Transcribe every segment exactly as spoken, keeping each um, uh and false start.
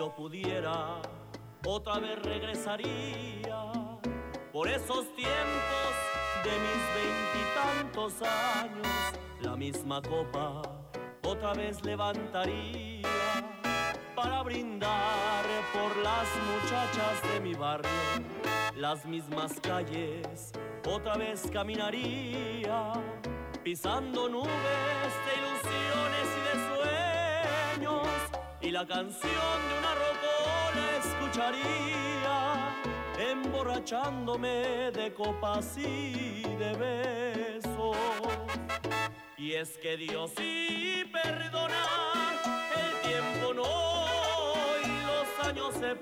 yo pudiera, otra vez regresaría por esos tiempos de mis veintitantos años. La misma copa otra vez levantaría para brindar por las muchachas de mi barrio. Las mismas calles otra vez caminaría, pisando nubes de ilusiones y de sueños, y la canción de una rocola escucharía, emborrachándome de copas y de besos. Y es que Dios sí perdona, el tiempo no y los años se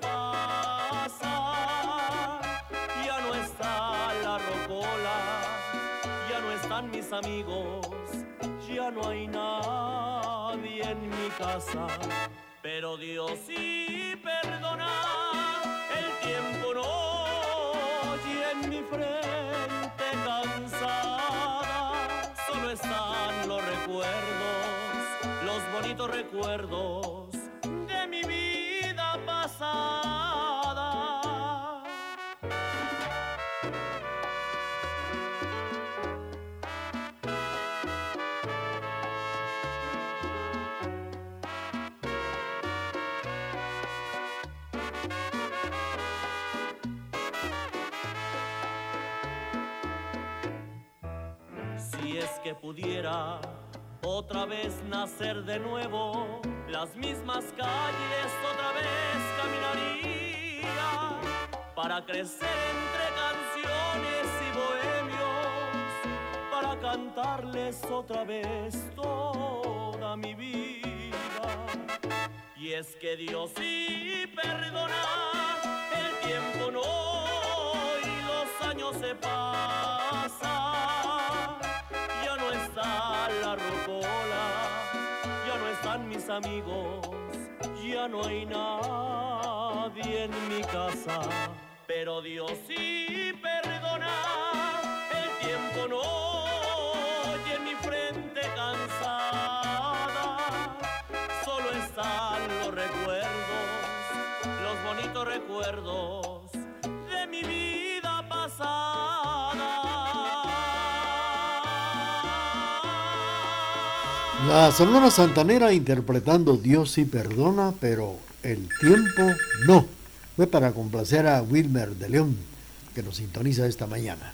pasan. Ya no está la rocola, ya no están mis amigos, ya no hay nadie en mi casa. Pero Dios sí perdona, el tiempo no, y en mi frente cansada solo están los recuerdos, los bonitos recuerdos de mi vida pasada. Si es que pudiera otra vez nacer de nuevo, las mismas calles otra vez caminaría para crecer entre canciones y bohemios, para cantarles otra vez toda mi vida. Y es que Dios sí perdona, el tiempo no y los años se pasan. Ya no está la rocola, ya no están mis amigos, ya no hay nadie en mi casa. Pero Dios sí perdona, el tiempo no, y en mi frente cansada solo están los recuerdos, los bonitos recuerdos de mi vida pasada. La Sonora Santanera interpretando Dios sí perdona, pero el tiempo no. Fue para complacer a Wilmer de León, que nos sintoniza esta mañana.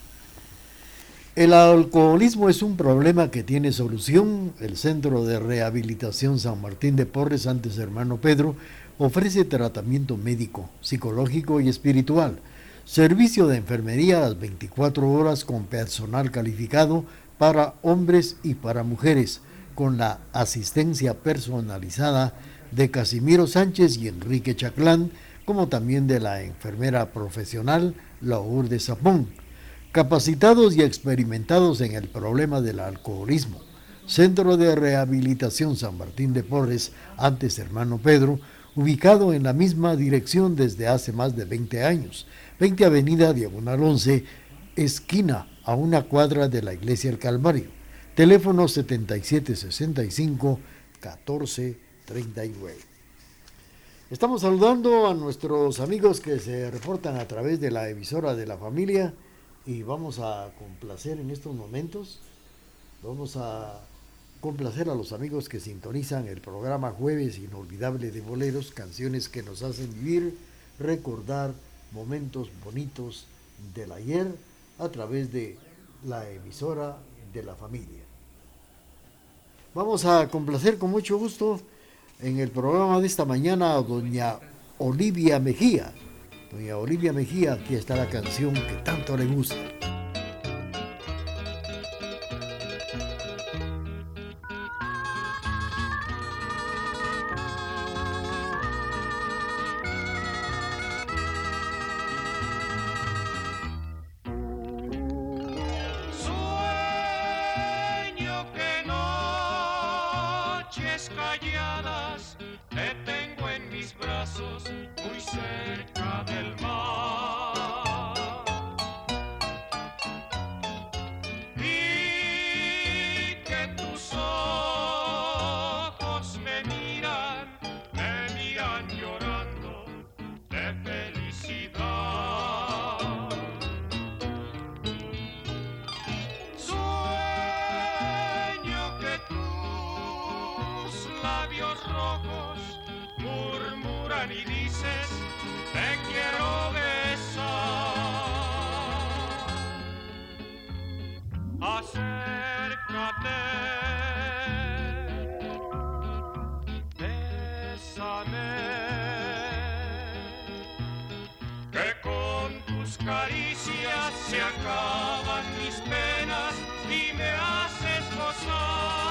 El alcoholismo es un problema que tiene solución. El Centro de Rehabilitación San Martín de Porres, antes Hermano Pedro, ofrece tratamiento médico, psicológico y espiritual. Servicio de enfermería a las veinticuatro horas con personal calificado para hombres y para mujeres, con la asistencia personalizada de Casimiro Sánchez y Enrique Chaclán, como también de la enfermera profesional Lourdes Zapón. Capacitados y experimentados en el problema del alcoholismo. Centro de Rehabilitación San Martín de Porres, antes Hermano Pedro, ubicado en la misma dirección desde hace más de veinte años. veinte Avenida Diagonal once, esquina a una cuadra de la Iglesia del Calvario. Teléfono setenta y siete sesenta y cinco, catorce treinta y nueve. Estamos saludando a nuestros amigos que se reportan a través de la emisora de la familia y vamos a complacer en estos momentos, vamos a complacer a los amigos que sintonizan el programa Jueves Inolvidable de Boleros, canciones que nos hacen vivir, recordar momentos bonitos del ayer a través de la emisora de la familia. Vamos a complacer con mucho gusto en el programa de esta mañana a doña Olivia Mejía. Doña Olivia Mejía, aquí está la canción que tanto le gusta. Llorando rojos murmuran y dices, te quiero besar. Acércate, bésame, que con tus caricias se acaban mis penas y me haces gozar.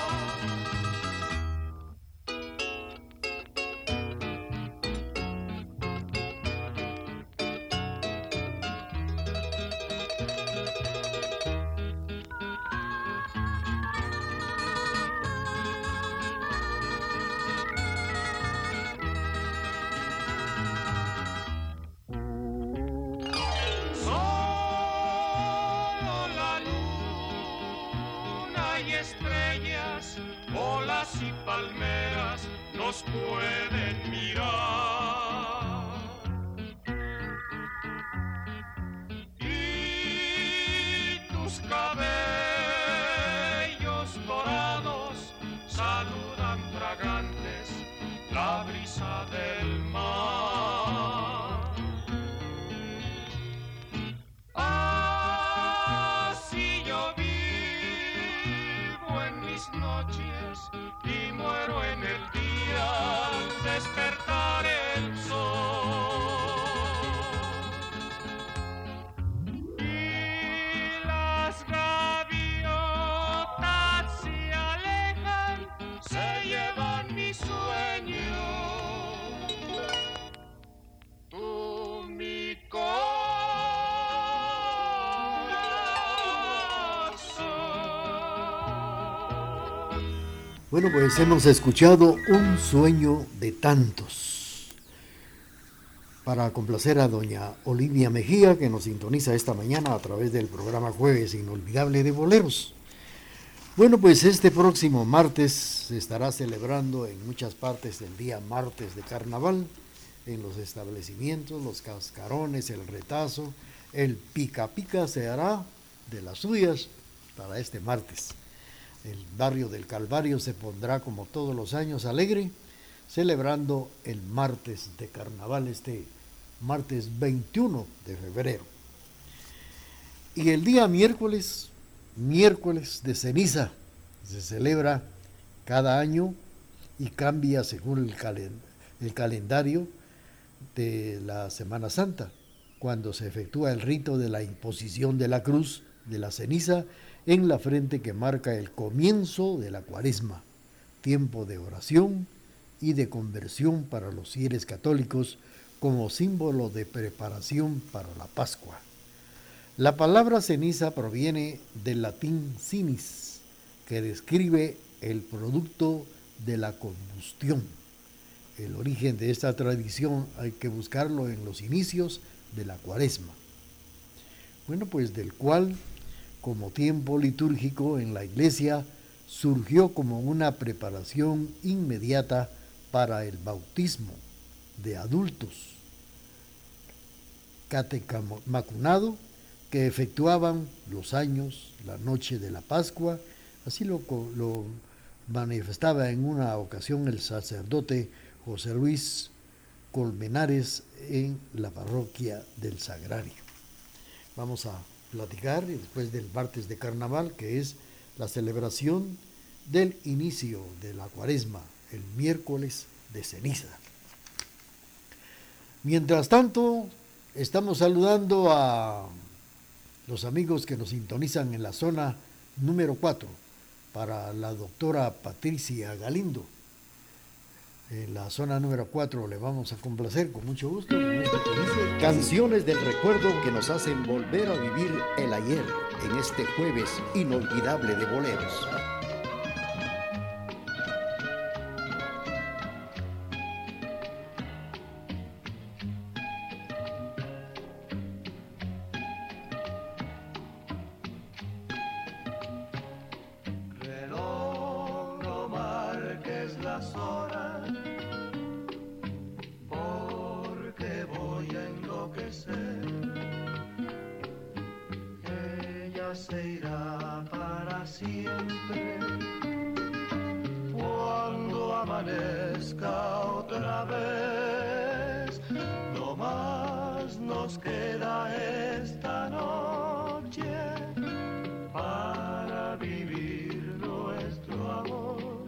Y palmeras nos pueden mirar y tus cabellos dorados saludan fragantes la brisa del mar. Así yo vivo en mis noches y muero en el día al despertar el sol. Y las gaviotas se alejan, se llevan mi sueño. Tú mi corazón. Bueno, pues hemos escuchado Un sueño de tantos, para complacer a doña Olivia Mejía, que nos sintoniza esta mañana a través del programa Jueves Inolvidable de Boleros. Bueno, pues este próximo martes se estará celebrando en muchas partes el día martes de carnaval, en los establecimientos, los cascarones, el retazo, el pica pica se hará de las suyas para este martes. El barrio del Calvario se pondrá como todos los años alegre, celebrando el martes de carnaval, este martes veintiuno de febrero. Y el día miércoles, miércoles de ceniza, se celebra cada año y cambia según el, calen, el calendario de la Semana Santa, cuando se efectúa el rito de la imposición de la cruz de la ceniza en la frente, que marca el comienzo de la Cuaresma, tiempo de oración y de conversión para los fieles católicos como símbolo de preparación para la Pascua. La palabra ceniza proviene del latín cinis, que describe el producto de la combustión. El origen de esta tradición hay que buscarlo en los inicios de la Cuaresma. Bueno, pues del cual, como tiempo litúrgico en la Iglesia, surgió como una preparación inmediata para el bautismo de adultos catecumanados que efectuaban los años, la noche de la Pascua. Así lo, lo manifestaba en una ocasión el sacerdote José Luis Colmenares en la parroquia del Sagrario. Vamos a platicar después del martes de carnaval, que es la celebración del inicio de la Cuaresma, el miércoles de ceniza. Mientras tanto, estamos saludando a los amigos que nos sintonizan en la zona número cuatro, para la doctora Patricia Galindo. En la zona número cuatro le vamos a complacer con mucho gusto con esta que dice Canciones del recuerdo que nos hacen volver a vivir el ayer en este jueves inolvidable de boleros. Reloj, no marques las horas, porque voy a enloquecer. Ella se irá para siempre cuando amanezca otra vez. No más nos queda esta noche para vivir nuestro amor.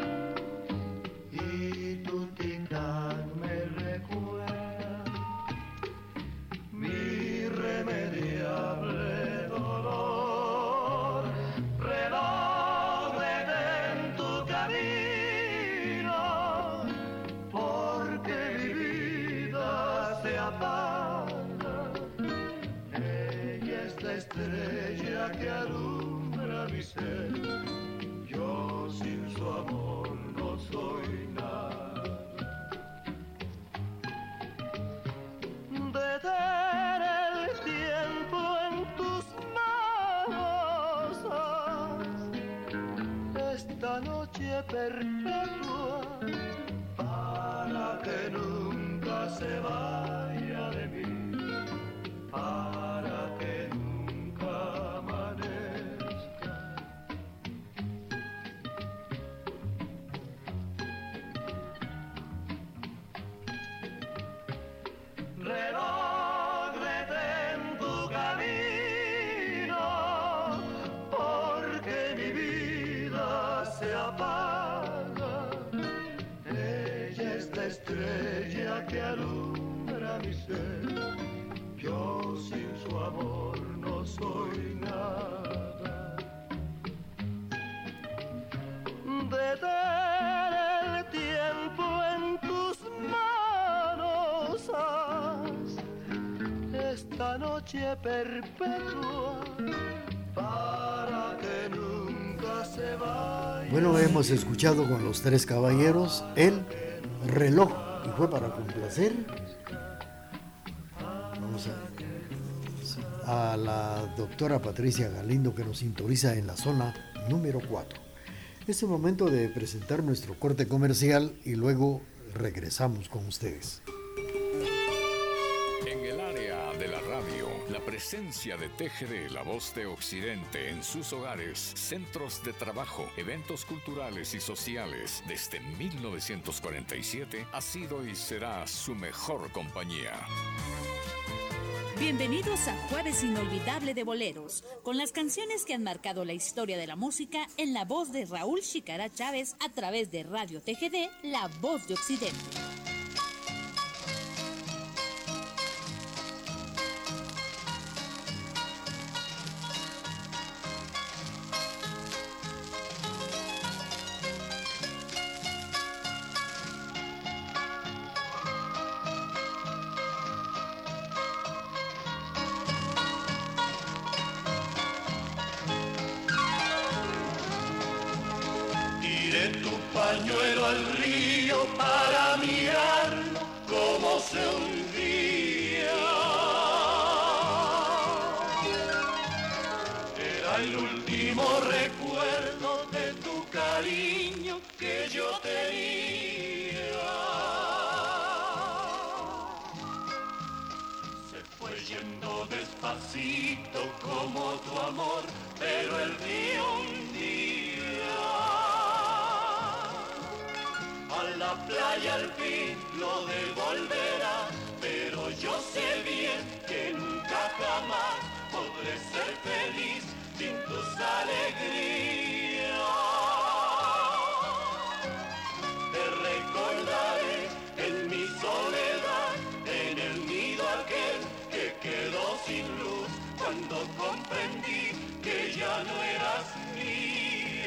Y tu tic-tac me recuerda mi irremediable dolor. Reloj, detén tu camino, porque mi vida se apaga. Ella es la estrella que alumbra mi ser. Yo sin su amor no soy nada. Detén el tiempo en tus manos, esta noche perpetua, para que nunca se vaya de mí, para que nunca amanezca. Reloj, detén tu camino, porque mi vida se apaga. Ella es la estrella que alumbra mi ser. Yo sin su amor no soy nada. Detén el tiempo en tus manos, esta noche perpetua, para que nunca se vaya. Bueno, hemos escuchado con los tres caballeros el reloj y fue para complacer. Vamos a, a la doctora Patricia Galindo, que nos sintoniza en la zona número cuatro. Es el momento de presentar nuestro corte comercial y luego regresamos con ustedes. En el área de la radio, la presencia de T G D, la voz de Occidente, en sus hogares, centros de trabajo, eventos culturales y sociales, desde mil novecientos cuarenta y siete, ha sido y será su mejor compañía. Bienvenidos a Jueves Inolvidable de Boleros, con las canciones que han marcado la historia de la música en la voz de Raúl Chicara Chávez a través de Radio T G D, la voz de Occidente. Tiré tu pañuelo al río para mirarlo como se hundía. Era el último recuerdo de tu cariño que yo tenía. Se fue yendo despacito como tu amor, pero el río un día a la playa al fin lo devolverá, pero yo sé bien que nunca jamás podré ser feliz sin tus alegrías. Te recordaré en mi soledad, en el nido aquel que quedó sin luz, cuando comprendí que ya no eras mía.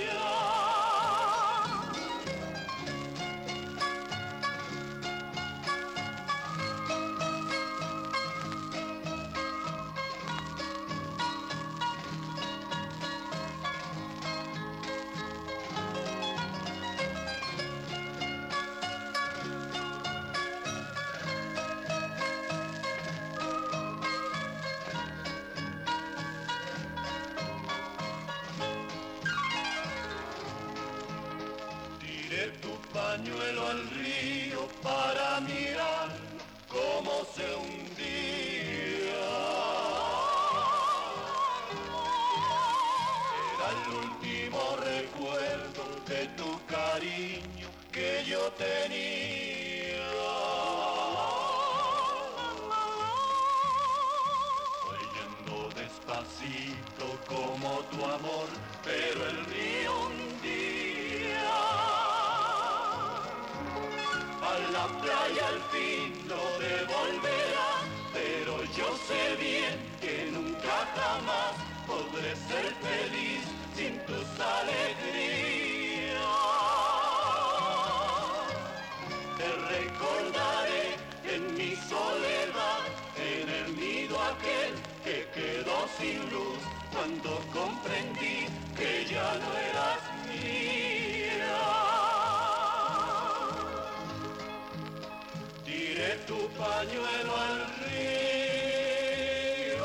Pañuelo al río para mirar cómo se hundía. Era el último recuerdo de tu cariño que yo tenía. Fue yendo despacito como tu amor, pero el río un día a la playa al fin lo devolverá, pero yo sé bien que nunca jamás podré ser feliz sin tus alegrías. Te recordaré en mi soledad, en el nido aquel que quedó sin luz, cuando comprendí que ya no eras mía. Tiré tu pañuelo al río.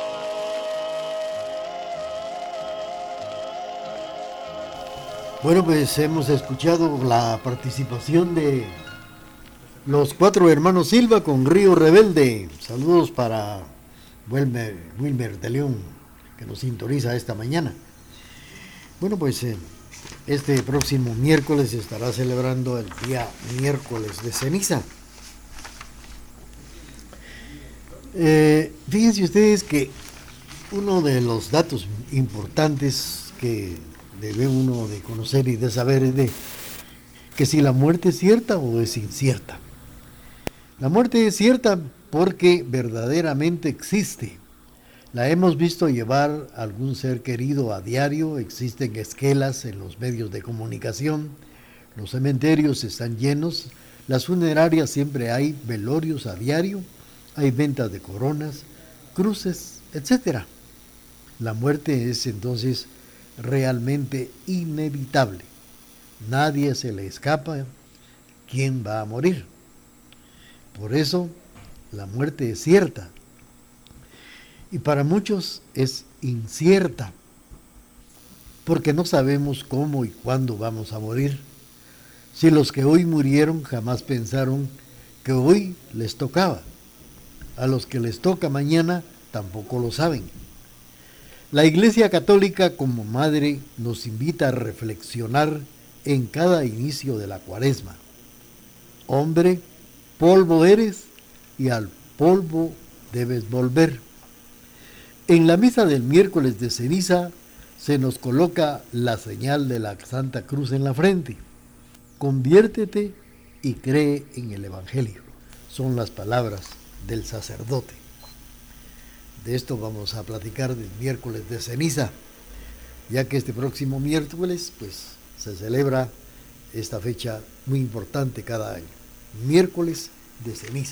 Bueno, pues hemos escuchado la participación de los cuatro hermanos Silva con Río Rebelde. Saludos para Wilmer, Wilmer de León, que nos sintoniza esta mañana. Bueno, pues eh, este próximo miércoles se estará celebrando el día miércoles de ceniza. Eh, fíjense ustedes que uno de los datos importantes que debe uno de conocer y de saber es de que si la muerte es cierta o es incierta. La muerte es cierta porque verdaderamente existe. La hemos visto llevar a algún ser querido a diario, existen esquelas en los medios de comunicación, los cementerios están llenos, las funerarias siempre hay velorios a diario, hay ventas de coronas, cruces, etcétera. La muerte es entonces realmente inevitable. Nadie se le escapa quién va a morir. Por eso la muerte es cierta. Y para muchos es incierta, porque no sabemos cómo y cuándo vamos a morir. Si los que hoy murieron jamás pensaron que hoy les tocaba, a los que les toca mañana tampoco lo saben. La Iglesia Católica como madre nos invita a reflexionar en cada inicio de la Cuaresma. Hombre, polvo eres y al polvo debes volver. En la misa del miércoles de ceniza se nos coloca la señal de la Santa Cruz en la frente. Conviértete y cree en el Evangelio. Son las palabras del sacerdote. De esto vamos a platicar del miércoles de ceniza, ya que este próximo miércoles pues se celebra esta fecha muy importante cada año, miércoles de ceniza.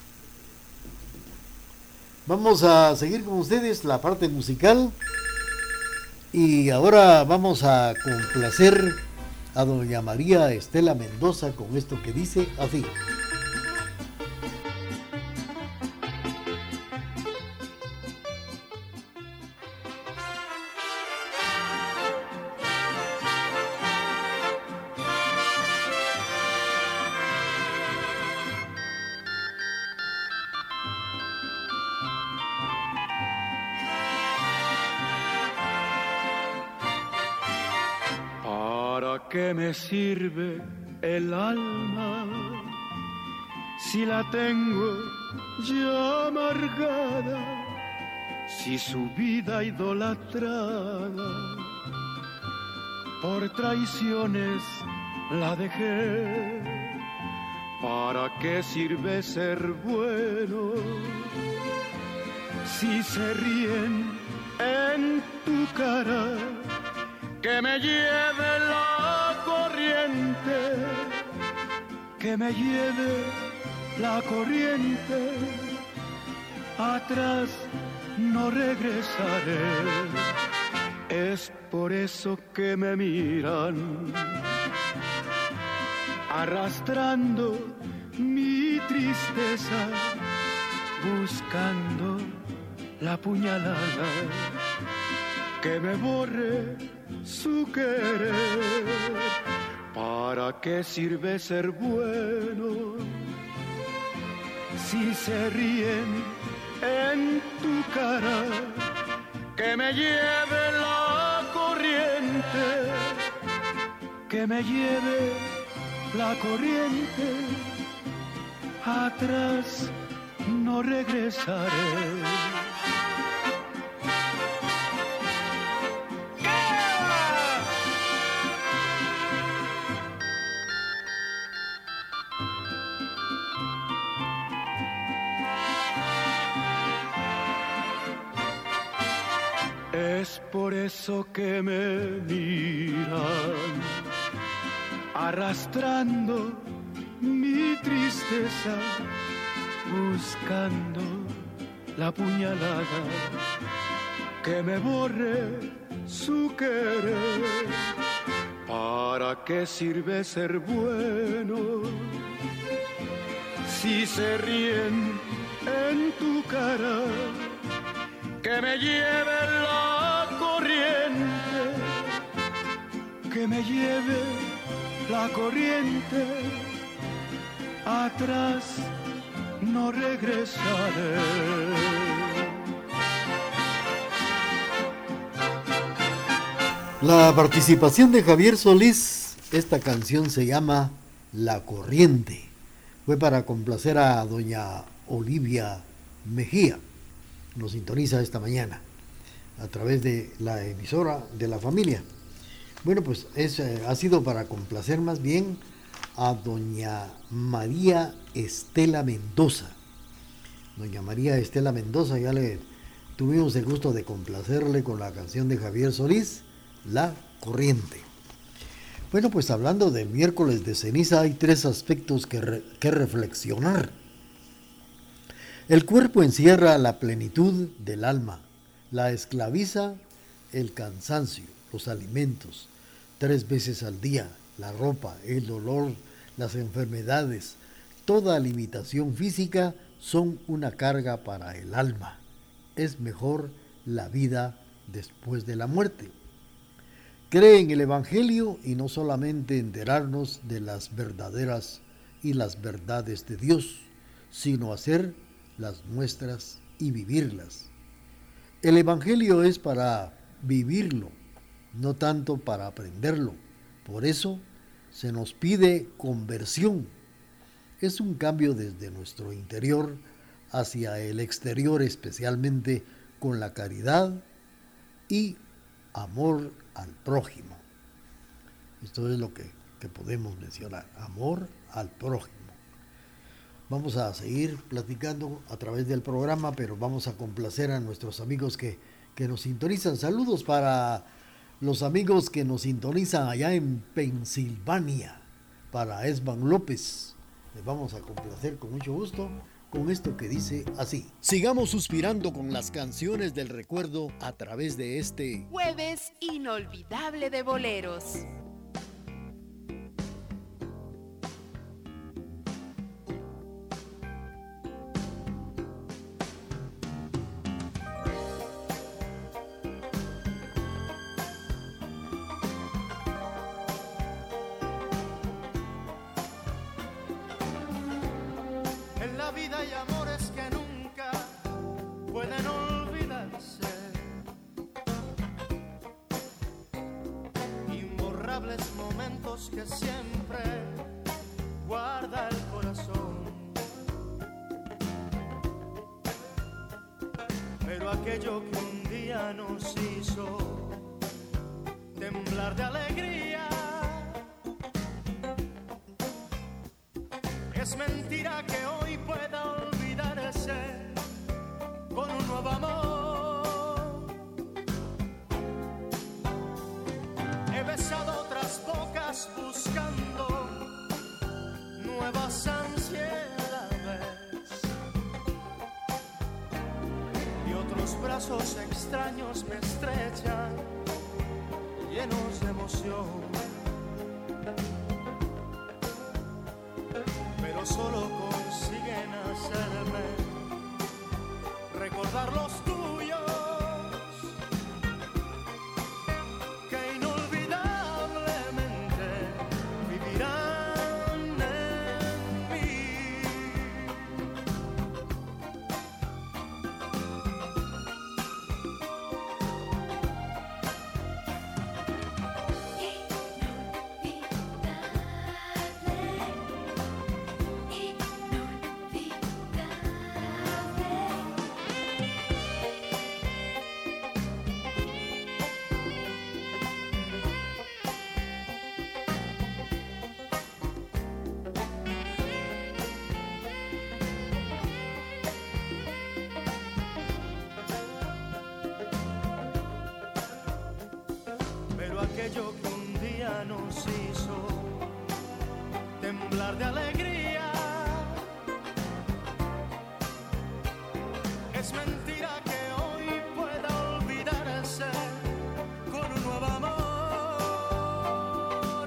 Vamos a seguir con ustedes la parte musical y ahora vamos a complacer a doña María Estela Mendoza con esto que dice así. ¿Qué me sirve el alma si la tengo ya amargada, si su vida idolatrada por traiciones la dejé? ¿Para qué sirve ser bueno si se ríen en tu cara? Que me lleve la corriente, que me lleve la corriente, atrás no regresaré. Es por eso que me miran, arrastrando mi tristeza, buscando la puñalada que me borre su querer. ¿Para qué sirve ser bueno si se ríen en tu cara? Que me lleve la corriente, que me lleve la corriente, atrás no regresaré. Es por eso que me miran, arrastrando mi tristeza, buscando la puñalada que me borre su querer. ¿Para qué sirve ser bueno si se ríen en tu cara? Que me lleve la corriente, que me lleve la corriente, atrás no regresaré. La participación de Javier Solís, esta canción se llama La Corriente. Fue para complacer a doña Olivia Mejía. Nos sintoniza esta mañana a través de la emisora de la familia. Bueno, pues es, eh, ha sido para complacer más bien a doña María Estela Mendoza. Doña María Estela Mendoza, ya le tuvimos el gusto de complacerle con la canción de Javier Solís, La Corriente. Bueno, pues hablando del miércoles de ceniza, hay tres aspectos que, re, que reflexionar. El cuerpo encierra la plenitud del alma, la esclaviza el cansancio, los alimentos, tres veces al día, la ropa, el dolor, las enfermedades, toda limitación física son una carga para el alma. Es mejor la vida después de la muerte. Cree en el Evangelio y no solamente enterarnos de las verdaderas y las verdades de Dios, sino hacer las nuestras y vivirlas. El Evangelio es para vivirlo, no tanto para aprenderlo. Por eso se nos pide conversión. Es un cambio desde nuestro interior hacia el exterior, especialmente con la caridad y amor al prójimo. Esto es lo que, que podemos mencionar, amor al prójimo. Vamos a seguir platicando a través del programa, pero vamos a complacer a nuestros amigos que, que nos sintonizan. Saludos para los amigos que nos sintonizan allá en Pensilvania, para Esban López. Les vamos a complacer con mucho gusto con esto que dice así. Sigamos suspirando con las canciones del recuerdo a través de este Jueves Inolvidable de Boleros. Vida y amores que nunca pueden olvidarse, imborrables momentos que siempre guarda el corazón, pero aquello que un día nos hizo temblar de alegría es mentira que hoy pueda olvidarse con un nuevo amor. He besado otras bocas buscando nuevas ansiedades y otros brazos extraños me estrechan llenos de emoción. Pero solo consiguen hacerme recordar los tuyos, que inolvidablemente vivirán en mí. cantar de alegría. Es mentira que hoy pueda olvidarse con un nuevo amor.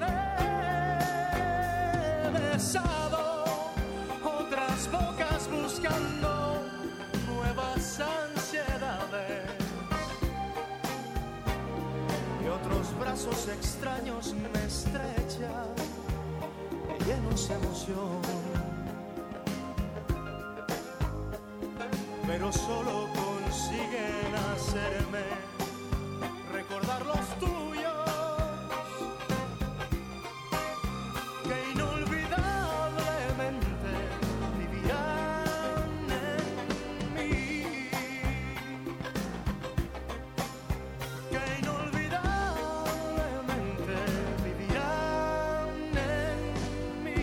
He besado otras bocas buscando nuevas ansiedades y otros brazos extraños me estrechan llenos de emoción, pero solo consiguen hacerme recordar los tuyos, que inolvidablemente vivirán en mí, que inolvidablemente vivirán en mí.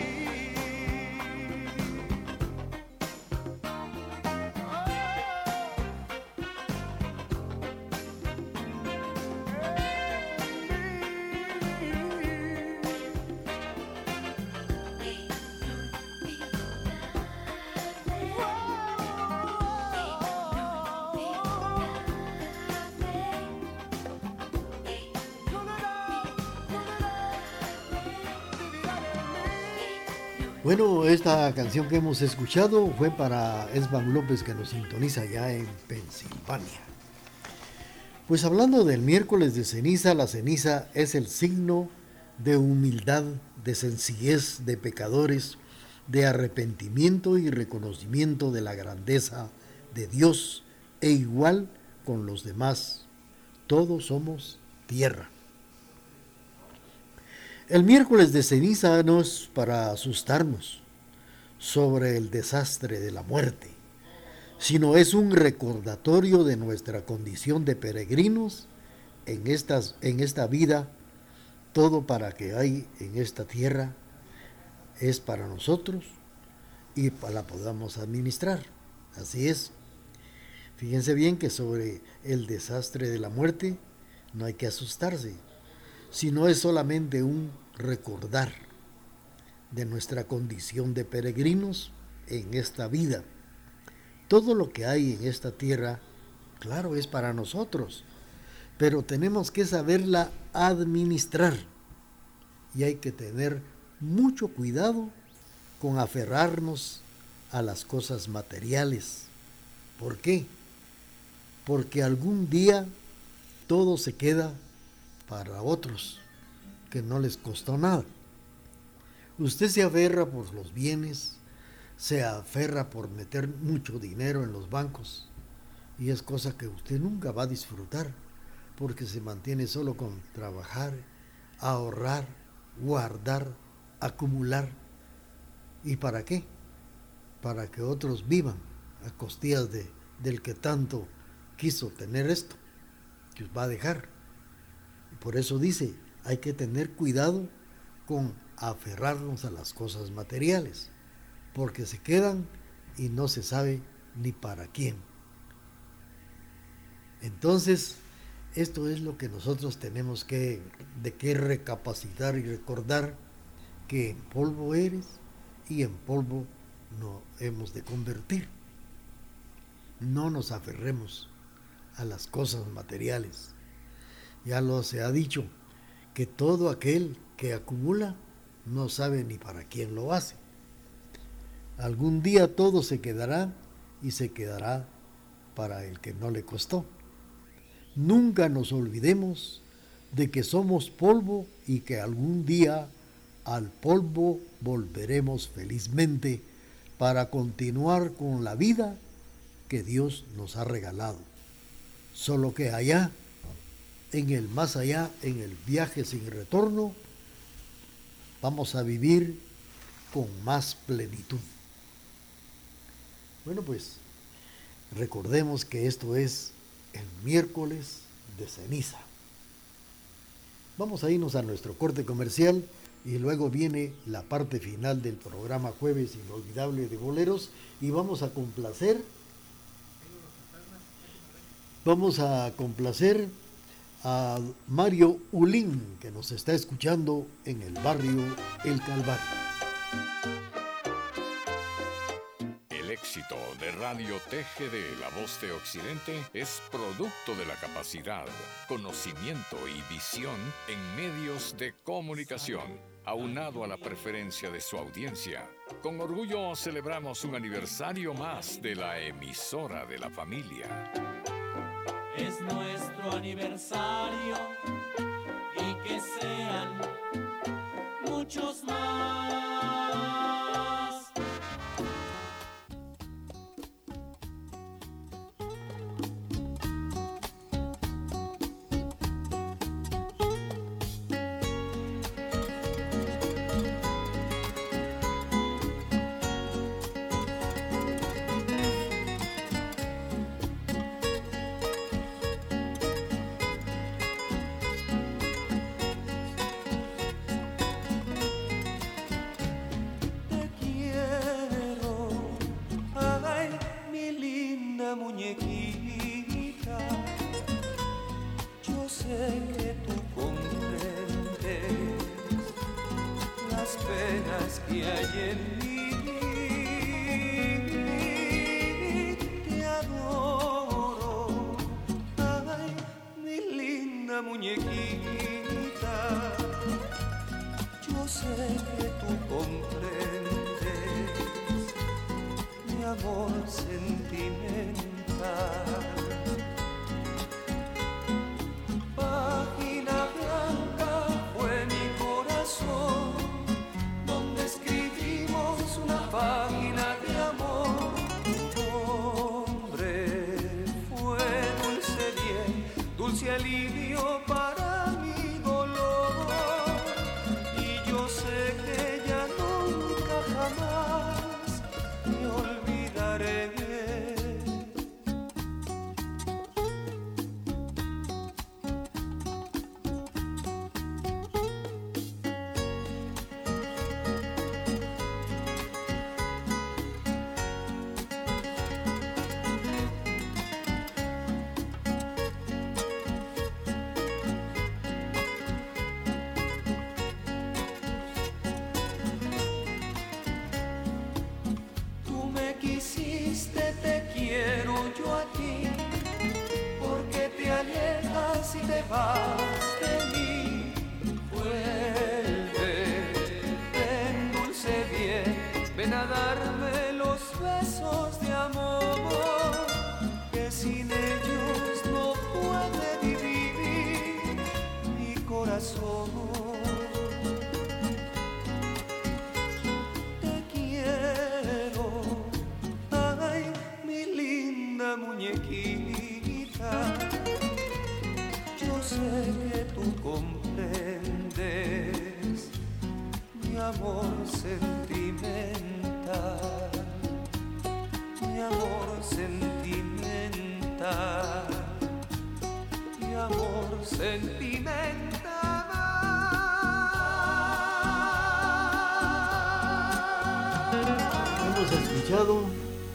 Bueno, esta canción que hemos escuchado fue para Esban López, que nos sintoniza allá en Pensilvania. Pues hablando del miércoles de ceniza, la ceniza es el signo de humildad, de sencillez de pecadores, de arrepentimiento y reconocimiento de la grandeza de Dios, e igual con los demás. Todos somos tierra. El miércoles de ceniza no es para asustarnos sobre el desastre de la muerte, sino es un recordatorio de nuestra condición de peregrinos en, estas, en esta vida. Todo para que hay en esta tierra es para nosotros y la podamos administrar. Así es. Fíjense bien que sobre el desastre de la muerte no hay que asustarse, sino es solamente un recordar de nuestra condición de peregrinos en esta vida. Todo lo que hay en esta tierra, claro, es para nosotros, pero tenemos que saberla administrar y hay que tener mucho cuidado con aferrarnos a las cosas materiales. ¿Por qué? Porque algún día todo se queda para otros, que no les costó nada. Usted se aferra por los bienes, se aferra por meter mucho dinero en los bancos, y es cosa que usted nunca va a disfrutar, porque se mantiene solo con trabajar, ahorrar, guardar, acumular. ¿Y para qué? Para que otros vivan a costillas de, del que tanto quiso tener esto, que os va a dejar. Por eso dice, hay que tener cuidado con aferrarnos a las cosas materiales, porque se quedan y no se sabe ni para quién. Entonces, esto es lo que nosotros tenemos que, de qué recapacitar y recordar, que en polvo eres y en polvo nos hemos de convertir. No nos aferremos a las cosas materiales. Ya lo se ha dicho, que todo aquel que acumula no sabe ni para quién lo hace. Algún día todo se quedará y se quedará para el que no le costó. Nunca nos olvidemos de que somos polvo y que algún día al polvo volveremos felizmente para continuar con la vida que Dios nos ha regalado. Solo que allá, en el más allá, en el viaje sin retorno, vamos a vivir con más plenitud. Bueno, pues recordemos que esto es el miércoles de ceniza. Vamos a irnos a nuestro corte comercial y luego viene la parte final del programa Jueves Inolvidable de Boleros y vamos a complacer, vamos a complacer a Mario Ulín, que nos está escuchando en el barrio El Calvario. El éxito de Radio T G D, La Voz de Occidente, es producto de la capacidad, conocimiento y visión en medios de comunicación, aunado a la preferencia de su audiencia. Con orgullo celebramos un aniversario más de la emisora de la familia. Es nuestro aniversario y que sean muchos más. Muñequita, yo sé que tú comprendes las penas que hay en mí. Te adoro, ay, mi linda muñequita. Yo sé que tú comprendes mi amor sentimental. Página blanca fue mi corazón, donde escribimos una página de amor. Tu nombre fue dulce bien, dulce alivio para mi dolor. Y yo sé que ya nunca jamás me olvidaré. Te quiero yo a ti, porque te alejas y te vas de mí. Vuelve, ven dulce bien, ven a darme los besos de amor, que sin ellos no puede vivir mi corazón. Muñequita, yo sé que tú comprendes mi amor sentimental, mi amor sentimental, mi amor sentimental. Hemos escuchado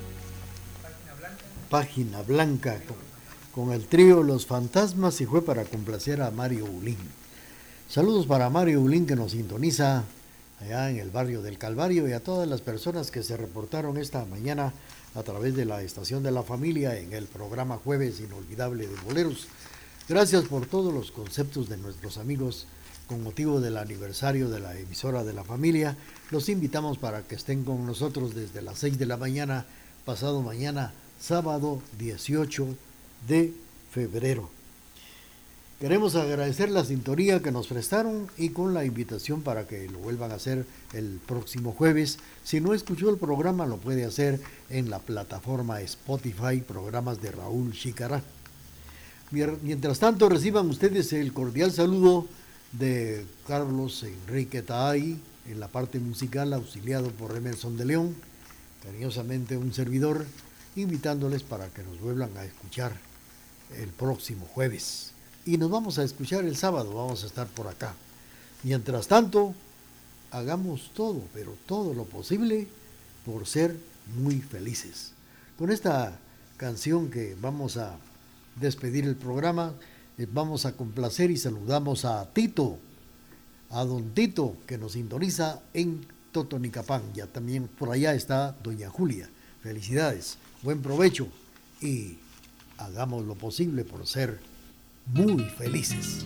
Página Blanca con, con el trío Los Fantasmas y fue para complacer a Mario Ulín. Saludos para Mario Ulín que nos sintoniza allá en el barrio del Calvario y a todas las personas que se reportaron esta mañana a través de la estación de la familia en el programa Jueves Inolvidable de Boleros. Gracias por todos los conceptos de nuestros amigos con motivo del aniversario de la emisora de la familia. Los invitamos para que estén con nosotros desde las seis de la mañana, pasado mañana, sábado dieciocho de febrero. Queremos agradecer la sintonía que nos prestaron y con la invitación para que lo vuelvan a hacer el próximo jueves. Si no escuchó el programa, lo puede hacer en la plataforma Spotify, programas de Raúl Chicará. Mientras tanto, reciban ustedes el cordial saludo de Carlos Enrique Taay en la parte musical, auxiliado por Emerson de León, cariñosamente un servidor, invitándoles para que nos vuelvan a escuchar el próximo jueves. Y nos vamos a escuchar el sábado, vamos a estar por acá. Mientras tanto, hagamos todo, pero todo lo posible por ser muy felices. Con esta canción que vamos a despedir el programa, eh, vamos a complacer y saludamos a Tito, a don Tito, que nos sintoniza en Totonicapán. Ya también por allá está doña Julia. Felicidades, buen provecho y hagamos lo posible por ser muy felices.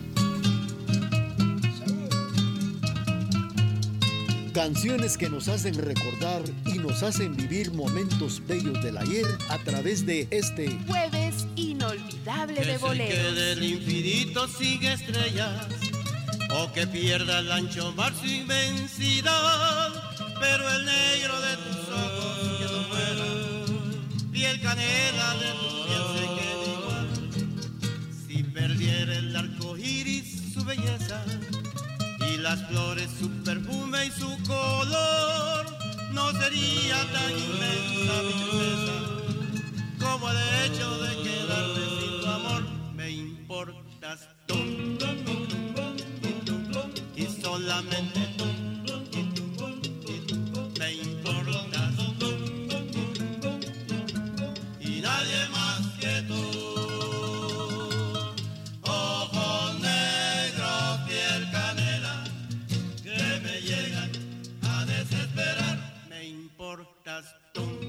Canciones que nos hacen recordar y nos hacen vivir momentos bellos del ayer a través de este Jueves inolvidable que de boleros. Que del infinito sin estrellas o que pierda el ancho mar su inmensidad, pero el negro de tus ojos que no fuera piel canela de tu piel se queda igual. Si perdiera el arco iris su belleza y las flores su perfume y su color, no sería tan inmensa mi tristeza como el hecho de quedarte sin tu amor. Me importas tú y solamente tú, me importas tú y nadie más que tú. Ojos negros, piel canela, que me llegan a desesperar. Me importas tú.